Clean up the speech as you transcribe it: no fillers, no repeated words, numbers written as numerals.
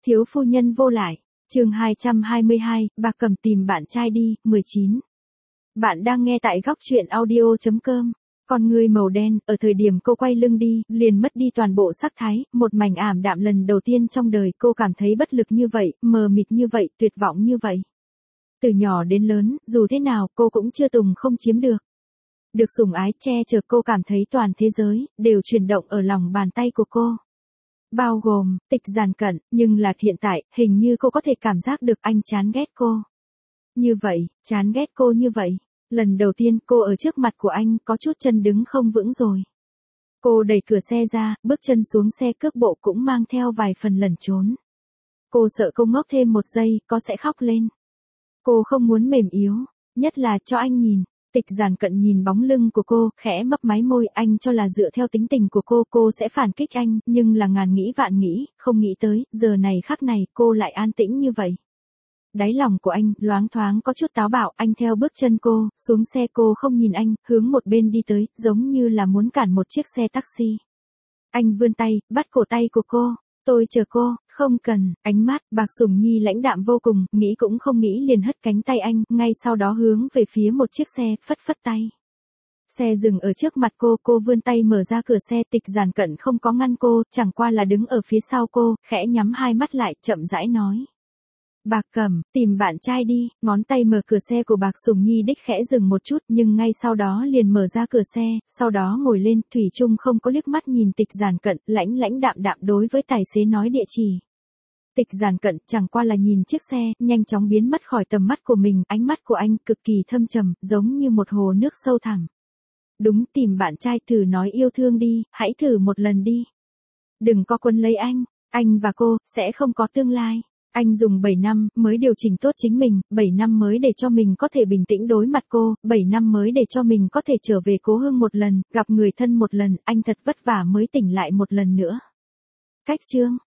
Thiếu phu nhân vô lại. Chương 222, bà cầm tìm bạn trai đi, 19. Bạn đang nghe tại góc truyện audio.com. Con người màu đen, ở thời điểm cô quay lưng đi, liền mất đi toàn bộ sắc thái, một mảnh ảm đạm lần đầu tiên trong đời cô cảm thấy bất lực như vậy, mờ mịt như vậy, tuyệt vọng như vậy. Từ nhỏ đến lớn, dù thế nào cô cũng chưa từng không chiếm được. Được sủng ái che chở cô cảm thấy toàn thế giới, đều chuyển động ở lòng bàn tay của cô. Bao gồm, Tịch Giản Cận, nhưng là hiện tại, hình như cô có thể cảm giác được anh chán ghét cô. Như vậy, chán ghét cô như vậy. Lần đầu tiên cô ở trước mặt của anh có chút chân đứng không vững rồi. Cô đẩy cửa xe ra, bước chân xuống xe cước bộ cũng mang theo vài phần lẩn trốn. Cô sợ cô ngốc thêm một giây, có sẽ khóc lên. Cô không muốn mềm yếu, nhất là cho anh nhìn. Tịch Giản Cận nhìn bóng lưng của cô, khẽ mấp máy môi, anh cho là dựa theo tính tình của cô sẽ phản kích anh, nhưng là ngàn nghĩ vạn nghĩ, không nghĩ tới, giờ này khắc này, cô lại an tĩnh như vậy. Đáy lòng của anh, loáng thoáng có chút táo bạo, anh theo bước chân cô, xuống xe cô không nhìn anh, hướng một bên đi tới, giống như là muốn cản một chiếc xe taxi. Anh vươn tay, bắt cổ tay của cô. Tôi chờ cô, không cần, ánh mắt, Bạc Sùng Nhi lãnh đạm vô cùng, nghĩ cũng không nghĩ liền hất cánh tay anh, ngay sau đó hướng về phía một chiếc xe, phất phất tay. Xe dừng ở trước mặt cô vươn tay mở ra cửa xe, Tịch Giản Cận không có ngăn cô, chẳng qua là đứng ở phía sau cô, khẽ nhắm hai mắt lại, chậm rãi nói. Bạc Cẩm, tìm bạn trai đi, ngón tay mở cửa xe của Bạc Sùng Nhi đích khẽ dừng một chút nhưng ngay sau đó liền mở ra cửa xe, sau đó ngồi lên, thủy chung không có liếc mắt nhìn Tịch Giản Cận, lãnh đạm đạm đối với tài xế nói địa chỉ. Tịch Giản Cận chẳng qua là nhìn chiếc xe, nhanh chóng biến mất khỏi tầm mắt của mình, ánh mắt của anh cực kỳ thâm trầm, giống như một hồ nước sâu thẳm. Đúng, tìm bạn trai thử nói yêu thương đi, hãy thử một lần đi. Đừng có quấn lấy anh và cô, sẽ không có tương lai. Anh dùng 7 năm mới điều chỉnh tốt chính mình, 7 năm mới để cho mình có thể bình tĩnh đối mặt cô, 7 năm mới để cho mình có thể trở về cố hương một lần, gặp người thân một lần, anh thật vất vả mới tỉnh lại một lần nữa. Cách chương